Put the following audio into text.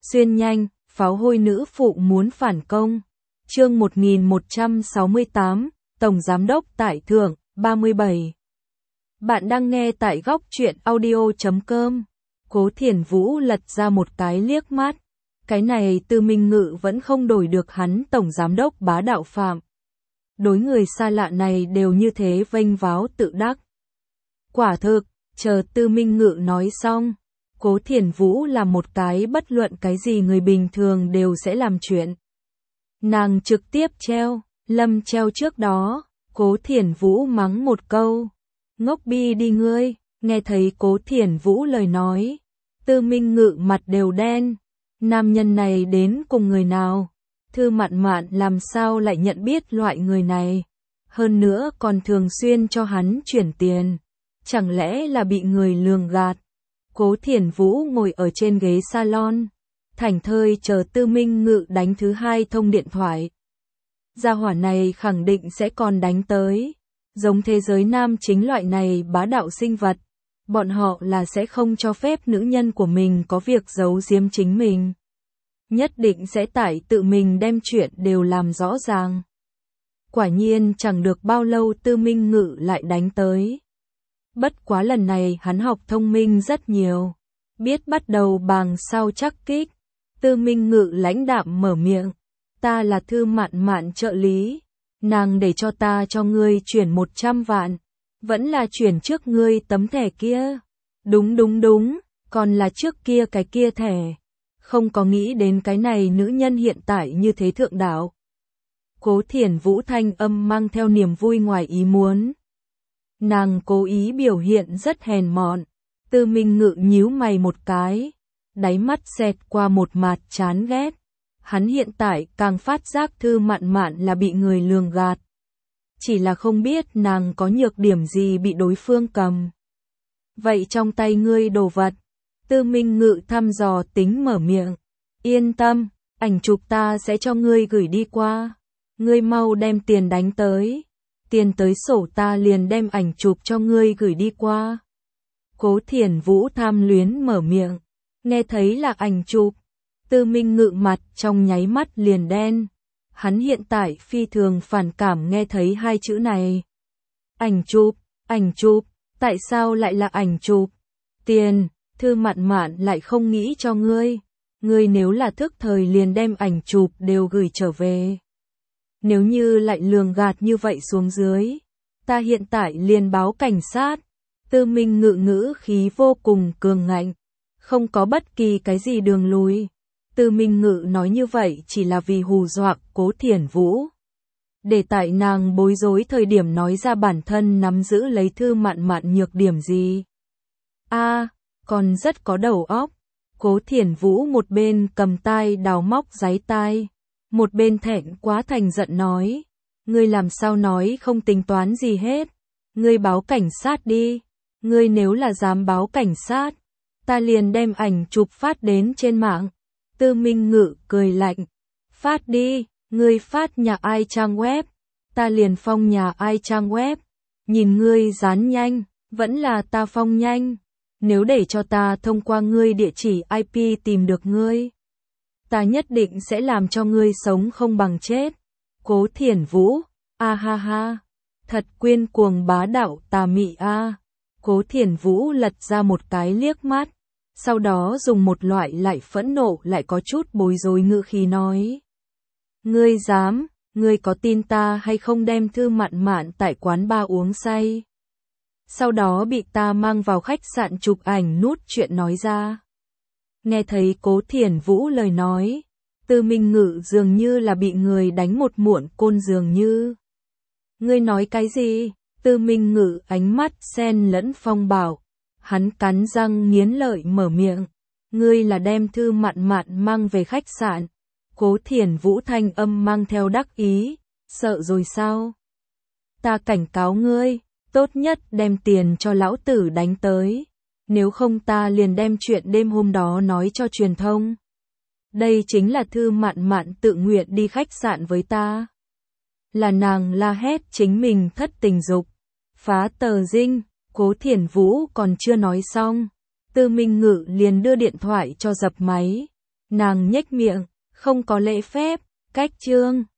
Xuyên nhanh, pháo hôi nữ phụ muốn phản công. Chương 1168, Tổng Giám đốc tại Thượng, 37. Bạn đang nghe tại góc truyện audio.com. Cố Thiển Vũ lật ra một cái liếc mắt. Cái này Tư Minh Ngự vẫn không đổi được hắn Tổng Giám đốc bá đạo phạm. Đối người xa lạ này đều như thế vênh váo tự đắc. Quả thực, chờ Tư Minh Ngự nói xong, Cố Thiển Vũ là một cái bất luận cái gì người bình thường đều sẽ làm chuyện. Nàng trực tiếp treo, Lâm treo trước đó, Cố Thiển Vũ mắng một câu. Ngốc bi đi ngươi, nghe thấy Cố Thiển Vũ lời nói. Tư Minh Ngự mặt đều đen. Nam nhân này đến cùng người nào? Thư Mạn Mạn làm sao lại nhận biết loại người này? Hơn nữa còn thường xuyên cho hắn chuyển tiền. Chẳng lẽ là bị người lường gạt? Cố Thiển Vũ ngồi ở trên ghế salon, thảnh thơi chờ Tư Minh Ngự đánh thứ hai thông điện thoại. Gia hỏa này khẳng định sẽ còn đánh tới. Giống thế giới nam chính loại này bá đạo sinh vật, bọn họ là sẽ không cho phép nữ nhân của mình có việc giấu giếm chính mình. Nhất định sẽ tại tự mình đem chuyện đều làm rõ ràng. Quả nhiên chẳng được bao lâu Tư Minh Ngự lại đánh tới. Bất quá lần này hắn học thông minh rất nhiều, biết bắt đầu bằng sao chắc kích. Tư Minh Ngự lãnh đạm mở miệng, ta là Thư Mạn Mạn trợ lý, nàng để cho ta cho ngươi chuyển 100 vạn, vẫn là chuyển trước ngươi tấm thẻ kia. Đúng, còn là trước kia cái kia thẻ, không có nghĩ đến cái này nữ nhân hiện tại như thế thượng đạo. Cố Thiển Vũ thanh âm mang theo niềm vui ngoài ý muốn. Nàng cố ý biểu hiện rất hèn mọn. Tư Minh Ngự nhíu mày một cái, đáy mắt xẹt qua một mặt chán ghét. Hắn hiện tại càng phát giác Thư Mạn Mạn là bị người lường gạt. Chỉ là không biết nàng có nhược điểm gì bị đối phương cầm. Vậy trong tay ngươi đồ vật? Tư Minh Ngự thăm dò tính mở miệng. Yên tâm, ảnh chụp ta sẽ cho ngươi gửi đi qua. Ngươi mau đem tiền đánh tới. Tiền tới sổ ta liền đem ảnh chụp cho ngươi gửi đi qua. Cố Thiển Vũ tham luyến mở miệng. Nghe thấy là ảnh chụp. Tư Minh Ngự mặt trong nháy mắt liền đen. Hắn hiện tại phi thường phản cảm nghe thấy hai chữ này. Ảnh chụp, tại sao lại là ảnh chụp? Tiền, Thư Mạn Mạn lại không nghĩ cho ngươi. Ngươi nếu là thức thời liền đem ảnh chụp đều gửi trở về. Nếu như lại lường gạt như vậy xuống dưới, ta hiện tại liền báo cảnh sát. Tư Minh Ngự ngữ khí vô cùng cường ngạnh, không có bất kỳ cái gì đường lui. Tư Minh Ngự nói như vậy chỉ là vì hù dọa Cố Thiển Vũ. Để tại nàng bối rối thời điểm nói ra bản thân nắm giữ lấy Thư Mạn Mạn nhược điểm gì. Còn rất có đầu óc. Cố Thiển Vũ một bên cầm tai đào móc giấy tai, một bên thẹn quá thành giận nói. Ngươi làm sao nói không tính toán gì hết. Ngươi báo cảnh sát đi. Ngươi nếu là dám báo cảnh sát, ta liền đem ảnh chụp phát đến trên mạng. Tư Minh Ngự cười lạnh. Phát đi, ngươi phát nhà ai trang web, ta liền phong nhà ai trang web. Nhìn ngươi dán nhanh, vẫn là ta phong nhanh. Nếu để cho ta thông qua ngươi địa chỉ IP tìm được ngươi, ta nhất định sẽ làm cho ngươi sống không bằng chết. Cố Thiển Vũ, ha, thật quyên cuồng bá đạo tà mị a. Cố Thiển Vũ lật ra một cái liếc mắt, sau đó dùng một loại lại phẫn nộ lại có chút bối rối ngữ khí nói. Ngươi dám, ngươi có tin ta hay không đem Thư Mạn Mạn tại quán bar uống say, sau đó bị ta mang vào khách sạn chụp ảnh nút chuyện nói ra. Nghe thấy Cố Thiển Vũ lời nói, Tư Minh Ngự dường như là bị người đánh một muộn côn dường như. Ngươi nói cái gì? Tư Minh Ngự ánh mắt xen lẫn phong bảo. Hắn cắn răng nghiến lợi mở miệng. Ngươi là đem Thư Mạn Mạn mang về khách sạn. Cố Thiển Vũ thanh âm mang theo đắc ý. Sợ rồi sao? Ta cảnh cáo ngươi, tốt nhất đem tiền cho lão tử đánh tới. Nếu không ta liền đem chuyện đêm hôm đó nói cho truyền thông. Đây chính là Thư Mạn Mạn tự nguyện đi khách sạn với ta. Là nàng la hét chính mình thất tình dục. Phá tờ dinh. Cố Thiển Vũ còn chưa nói xong, Tư Minh Ngự liền đưa điện thoại cho dập máy. Nàng nhếch miệng, không có lễ phép, cách trương.